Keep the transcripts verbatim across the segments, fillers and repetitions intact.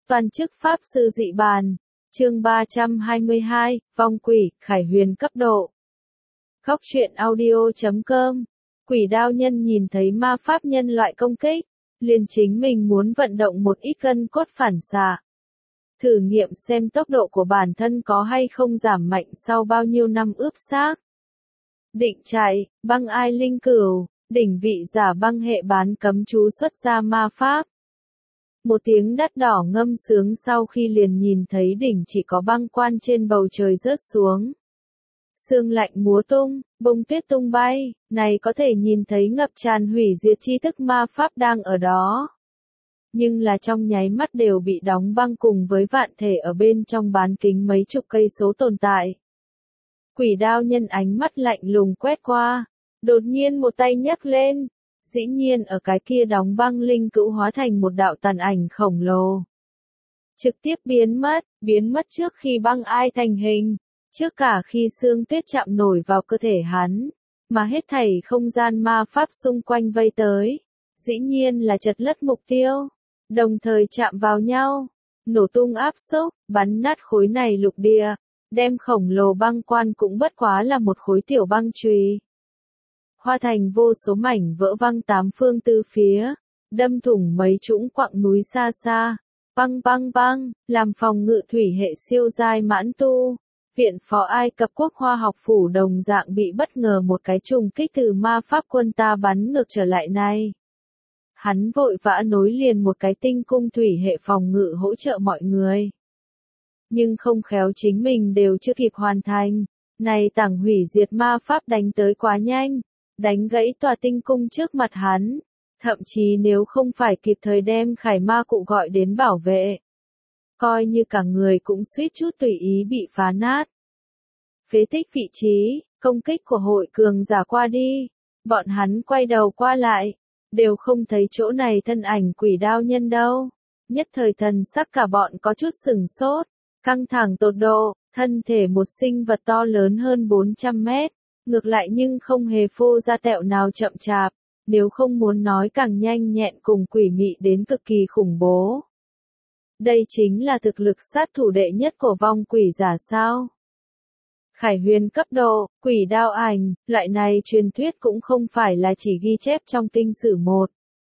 Toàn chức Pháp Sư Dị Bàn. Chương ba trăm hai mươi hai, Vong Quỷ, Khải Huyền cấp độ. Khóc truyện audio chấm com. Quỷ đao nhân nhìn thấy ma pháp nhân loại công kích, liền chính mình muốn vận động một ít gân cốt phản xạ. Thử nghiệm xem tốc độ của bản thân có hay không giảm mạnh sau bao nhiêu năm ướp xác. Định chạy, băng ai linh cửu, đỉnh vị giả băng hệ bán cấm chú xuất ra ma pháp. Một tiếng đắt đỏ ngâm sướng sau khi liền nhìn thấy đỉnh chỉ có băng quan trên bầu trời rớt xuống. Sương lạnh múa tung, bông tuyết tung bay, này có thể nhìn thấy ngập tràn hủy diệt chi thức ma pháp đang ở đó. Nhưng là trong nháy mắt đều bị đóng băng cùng với vạn thể ở bên trong bán kính mấy chục cây số tồn tại. Quỷ đao nhân ánh mắt lạnh lùng quét qua, đột nhiên một tay nhấc lên. Dĩ nhiên ở cái kia đóng băng linh cữu hóa thành một đạo tàn ảnh khổng lồ. Trực tiếp biến mất, biến mất trước khi băng ai thành hình, trước cả khi sương tuyết chạm nổi vào cơ thể hắn, mà hết thảy không gian ma pháp xung quanh vây tới. Dĩ nhiên là chật lất mục tiêu, đồng thời chạm vào nhau, nổ tung áp xúc, bắn nát khối này lục địa, đem khổng lồ băng quan cũng bất quá là một khối tiểu băng chùy. Hoa thành vô số mảnh vỡ văng tám phương tư phía, đâm thủng mấy trũng quặng núi xa xa, băng băng băng, làm phòng ngự thủy hệ siêu giai mãn tu. Viện phó Ai Cập quốc khoa học phủ đồng dạng bị bất ngờ một cái trùng kích từ ma pháp quân ta bắn ngược trở lại này. Hắn vội vã nối liền một cái tinh cung thủy hệ phòng ngự hỗ trợ mọi người. Nhưng không khéo chính mình đều chưa kịp hoàn thành, này tảng hủy diệt ma pháp đánh tới quá nhanh. Đánh gãy tòa tinh cung trước mặt hắn, thậm chí nếu không phải kịp thời đem khải ma cụ gọi đến bảo vệ, coi như cả người cũng suýt chút tùy ý bị phá nát. Phế tích vị trí, công kích của hội cường giả qua đi, bọn hắn quay đầu qua lại, đều không thấy chỗ này thân ảnh quỷ đao nhân đâu. Nhất thời thần sắc cả bọn có chút sừng sốt, căng thẳng tột độ, thân thể một sinh vật to lớn hơn bốn trăm mét. Ngược lại nhưng không hề phô ra tẹo nào chậm chạp, nếu không muốn nói càng nhanh nhẹn cùng quỷ mị đến cực kỳ khủng bố. Đây chính là thực lực sát thủ đệ nhất của vong quỷ giả sao. Khải huyền cấp độ, quỷ đao ảnh, loại này truyền thuyết cũng không phải là chỉ ghi chép trong kinh sử một,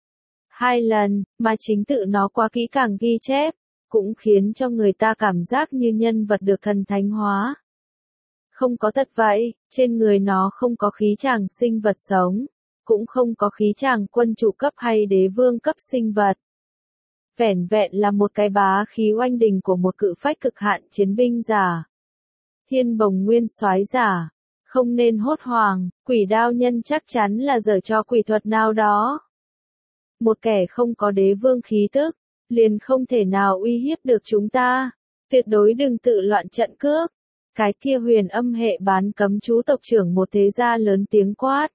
hai lần, mà chính tự nó quá kỹ càng ghi chép, cũng khiến cho người ta cảm giác như nhân vật được thần thánh hóa. Không có tật vậy, trên người nó không có khí tràng sinh vật sống, cũng không có khí tràng quân chủ cấp hay đế vương cấp sinh vật. Vẻn vẹn là một cái bá khí oanh đình của một cự phách cực hạn chiến binh giả. Thiên bồng nguyên soái giả, không nên hốt hoảng, quỷ đao nhân chắc chắn là giở cho quỷ thuật nào đó. Một kẻ không có đế vương khí tức, liền không thể nào uy hiếp được chúng ta, tuyệt đối đừng tự loạn trận cước. Cái kia huyền âm hệ bán cấm chú tộc trưởng một thế gia lớn tiếng quát.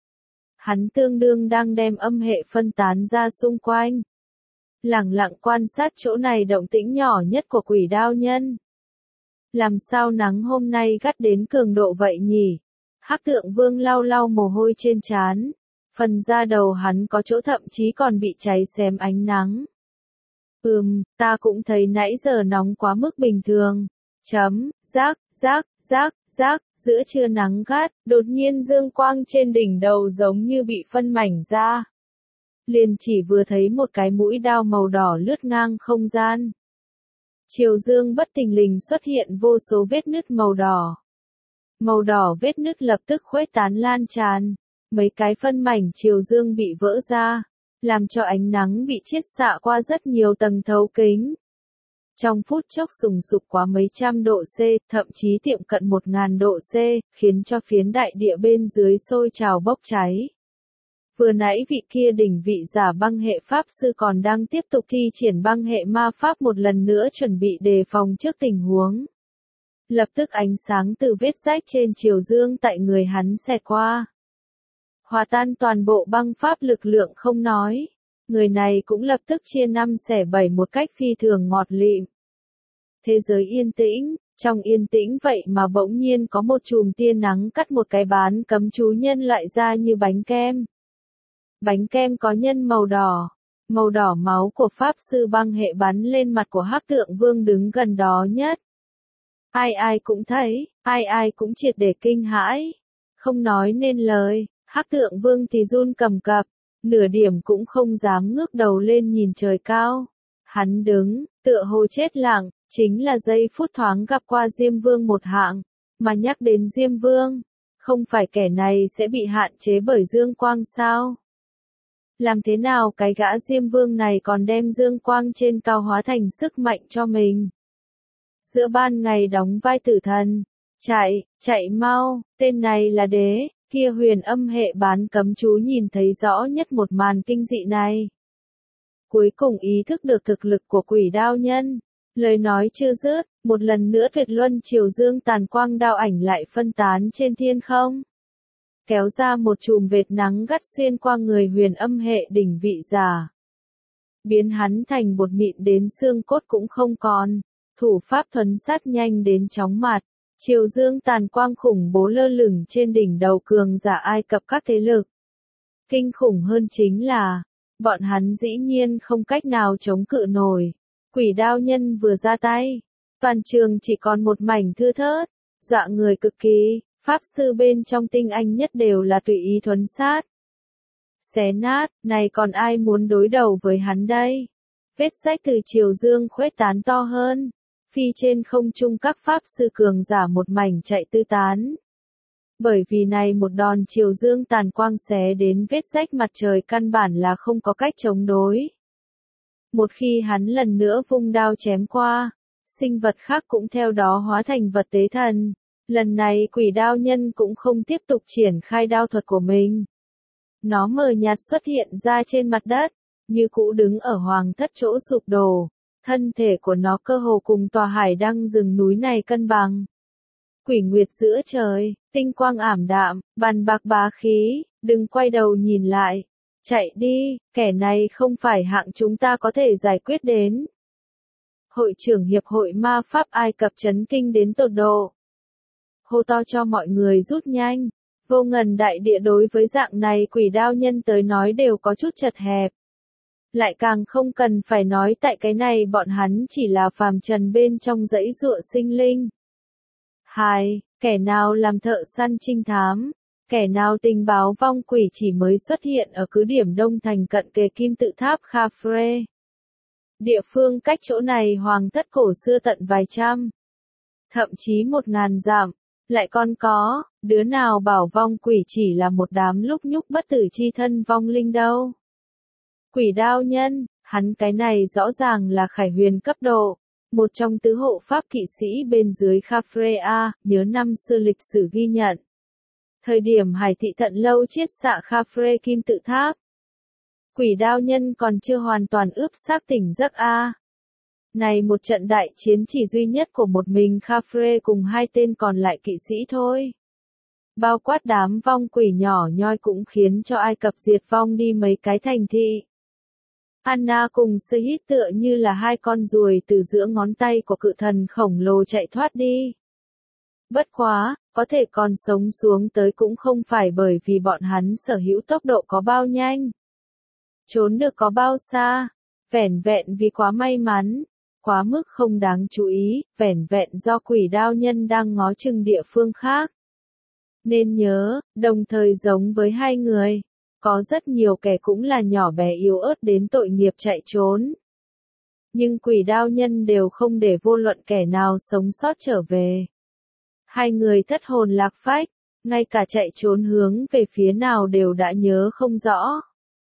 Hắn tương đương đang đem âm hệ phân tán ra xung quanh. Lẳng lặng quan sát chỗ này động tĩnh nhỏ nhất của quỷ đao nhân. Làm sao nắng hôm nay gắt đến cường độ vậy nhỉ? Hắc tượng vương lau lau mồ hôi trên trán. Phần da đầu hắn có chỗ thậm chí còn bị cháy xém ánh nắng. Ừm, ta cũng thấy nãy giờ nóng quá mức bình thường. Chấm, rác, rác, rác, rác, giữa trưa nắng gắt, đột nhiên dương quang trên đỉnh đầu giống như bị phân mảnh ra. Liền chỉ vừa thấy một cái mũi đao màu đỏ lướt ngang không gian. Chiều dương bất thình lình xuất hiện vô số vết nứt màu đỏ. Màu đỏ vết nứt lập tức khuếch tán lan tràn, mấy cái phân mảnh chiều dương bị vỡ ra, làm cho ánh nắng bị chiết xạ qua rất nhiều tầng thấu kính. Trong phút chốc sùng sục quá mấy trăm độ C, thậm chí tiệm cận một ngàn độ C, khiến cho phiến đại địa bên dưới sôi trào bốc cháy. Vừa nãy vị kia đỉnh vị giả băng hệ pháp sư còn đang tiếp tục thi triển băng hệ ma pháp một lần nữa chuẩn bị đề phòng trước tình huống. Lập tức ánh sáng từ vết rách trên chiều dương tại người hắn xẹt qua. Hòa tan toàn bộ băng pháp lực lượng không nói. Người này cũng lập tức chia năm xẻ bảy một cách phi thường ngọt lịm. Thế giới yên tĩnh, trong yên tĩnh vậy mà bỗng nhiên có một chùm tia nắng cắt một cái bán cấm chú nhân loại ra như bánh kem. Bánh kem có nhân màu đỏ, Màu đỏ máu của Pháp Sư băng hệ bắn lên mặt của Hắc Tượng Vương đứng gần đó nhất. Ai ai cũng thấy, ai ai cũng triệt để kinh hãi. Không nói nên lời, Hắc Tượng Vương thì run cầm cập, nửa điểm cũng không dám ngước đầu lên nhìn trời cao. Hắn đứng, tựa hồ chết lặng, chính là giây phút thoáng gặp qua Diêm Vương một hạng, mà nhắc đến Diêm Vương, không phải kẻ này sẽ bị hạn chế bởi dương quang sao? Làm thế nào cái gã Diêm Vương này còn đem dương quang trên cao hóa thành sức mạnh cho mình? Giữa ban ngày đóng vai tử thần, chạy, chạy mau, tên này là đế, kia huyền âm hệ bán cấm chú nhìn thấy rõ nhất một màn kinh dị này. Cuối cùng ý thức được thực lực của quỷ đao nhân, lời nói chưa dứt, một lần nữa tuyệt luân chiều dương tàn quang đao ảnh lại phân tán trên thiên không. Kéo ra một chùm vệt nắng gắt xuyên qua người huyền âm hệ đỉnh vị giả. Biến hắn thành bột mịn đến xương cốt cũng không còn, thủ pháp thuấn sát nhanh đến chóng mặt. Chiều dương tàn quang khủng bố lơ lửng trên đỉnh đầu cường giả Ai Cập các thế lực. Kinh khủng hơn chính là, bọn hắn dĩ nhiên không cách nào chống cự nổi. Quỷ đao nhân vừa ra tay, toàn trường chỉ còn một mảnh thưa thớt, dọa người cực kỳ, pháp sư bên trong tinh anh nhất đều là tùy ý thuấn sát. Xé nát, này còn ai muốn đối đầu với hắn đây? Vết rách từ chiều dương khuếch tán to hơn. Phi trên không trung các pháp sư cường giả một mảnh chạy tứ tán. Bởi vì này một đòn chiều dương tàn quang xé đến vết rách mặt trời căn bản là không có cách chống đối. Một khi hắn lần nữa vung đao chém qua, sinh vật khác cũng theo đó hóa thành vật tế thần. Lần này quỷ đao nhân cũng không tiếp tục triển khai đao thuật của mình. Nó mờ nhạt xuất hiện ra trên mặt đất, như cũ đứng ở hoàng thất chỗ sụp đổ. Thân thể của nó cơ hồ cùng tòa hải đăng rừng núi này cân bằng. Quỷ nguyệt giữa trời, tinh quang ảm đạm, bàn bạc bá khí, đừng quay đầu nhìn lại. Chạy đi, kẻ này không phải hạng chúng ta có thể giải quyết đến. Hội trưởng Hiệp hội Ma Pháp Ai Cập chấn kinh đến tột độ. Hô to cho mọi người rút nhanh. Vô ngần đại địa đối với dạng này quỷ đao nhân tới nói đều có chút chật hẹp. Lại càng không cần phải nói tại cái này bọn hắn chỉ là phàm trần bên trong dãy dụa sinh linh. Hai, kẻ nào làm thợ săn trinh thám, kẻ nào tình báo vong quỷ chỉ mới xuất hiện ở cứ điểm đông thành cận kề kim tự tháp Khafre. Địa phương cách chỗ này hoàng thất cổ xưa tận vài trăm, thậm chí một ngàn dặm, lại còn có, đứa nào bảo vong quỷ chỉ là một đám lúc nhúc bất tử chi thân vong linh đâu. Quỷ đao nhân, hắn cái này rõ ràng là khải huyền cấp độ, một trong tứ hộ pháp kỵ sĩ bên dưới Khafre, nhớ năm xưa lịch sử ghi nhận. Thời điểm hải thị thận lâu chiết xạ Khafre kim tự tháp. Quỷ đao nhân còn chưa hoàn toàn ướp xác tỉnh giấc A. Này một trận đại chiến chỉ duy nhất của một mình Khafre cùng hai tên còn lại kỵ sĩ thôi. Bao quát đám vong quỷ nhỏ nhoi cũng khiến cho Ai Cập diệt vong đi mấy cái thành thị. Anna cùng Sehit tựa như là hai con ruồi từ giữa ngón tay của cự thần khổng lồ chạy thoát đi. Bất quá, có thể còn sống xuống tới cũng không phải bởi vì bọn hắn sở hữu tốc độ có bao nhanh. Trốn được có bao xa, vẻn vẹn vì quá may mắn, quá mức không đáng chú ý, vẻn vẹn do quỷ đao nhân đang ngó chừng địa phương khác. Nên nhớ, đồng thời giống với hai người, có rất nhiều kẻ cũng là nhỏ bé yếu ớt đến tội nghiệp chạy trốn. Nhưng quỷ đao nhân đều không để vô luận kẻ nào sống sót trở về. Hai người thất hồn lạc phách, ngay cả chạy trốn hướng về phía nào đều đã nhớ không rõ.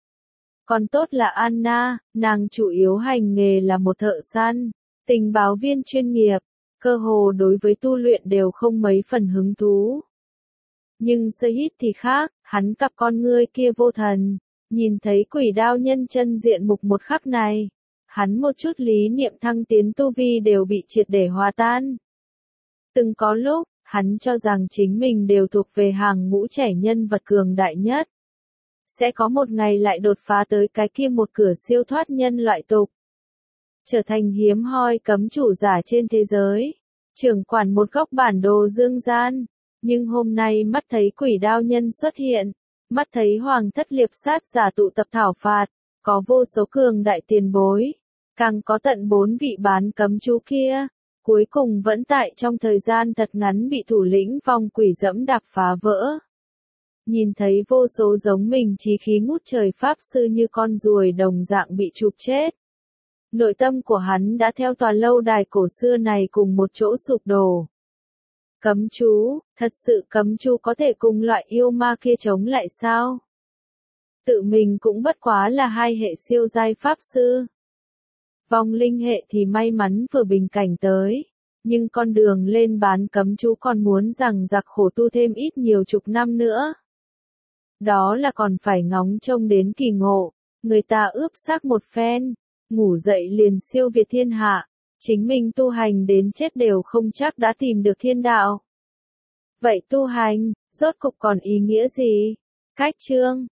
Còn tốt là Anna, nàng chủ yếu hành nghề là một thợ săn, tình báo viên chuyên nghiệp, cơ hồ đối với tu luyện đều không mấy phần hứng thú. Nhưng Sehit thì khác, hắn cặp con ngươi kia vô thần, nhìn thấy quỷ đao nhân chân diện mục một khắc này, hắn một chút lý niệm thăng tiến tu vi đều bị triệt để hòa tan. Từng có lúc, hắn cho rằng chính mình đều thuộc về hàng ngũ trẻ nhân vật cường đại nhất. Sẽ có một ngày lại đột phá tới cái kia một cửa siêu thoát nhân loại tục. Trở thành hiếm hoi cấm chủ giả trên thế giới. Trưởng quản một góc bản đồ dương gian. Nhưng hôm nay mắt thấy quỷ đao nhân xuất hiện. Mắt thấy hoàng thất liệp sát giả tụ tập thảo phạt. có vô số cường đại tiền bối, càng có tận bốn vị bán cấm chú kia, cuối cùng vẫn tại trong thời gian thật ngắn bị thủ lĩnh vong quỷ dẫm đạp phá vỡ. Nhìn thấy vô số giống mình chí khí ngút trời pháp sư như con ruồi đồng dạng bị chụp chết. Nội tâm của hắn đã theo tòa lâu đài cổ xưa này cùng một chỗ sụp đổ. Cấm chú, thật sự cấm chú có thể cùng loại yêu ma kia chống lại sao? Tự mình cũng bất quá là hai hệ siêu giai pháp sư. Vong linh hệ thì may mắn vừa bình cảnh tới, nhưng con đường lên bán cấm chú còn muốn rằng giặc khổ tu thêm ít nhiều chục năm nữa. Đó là còn phải ngóng trông đến kỳ ngộ, người ta ướp xác một phen, ngủ dậy liền siêu việt thiên hạ, chính mình tu hành đến chết đều không chắc đã tìm được thiên đạo. Vậy tu hành, rốt cục còn ý nghĩa gì? Cách chương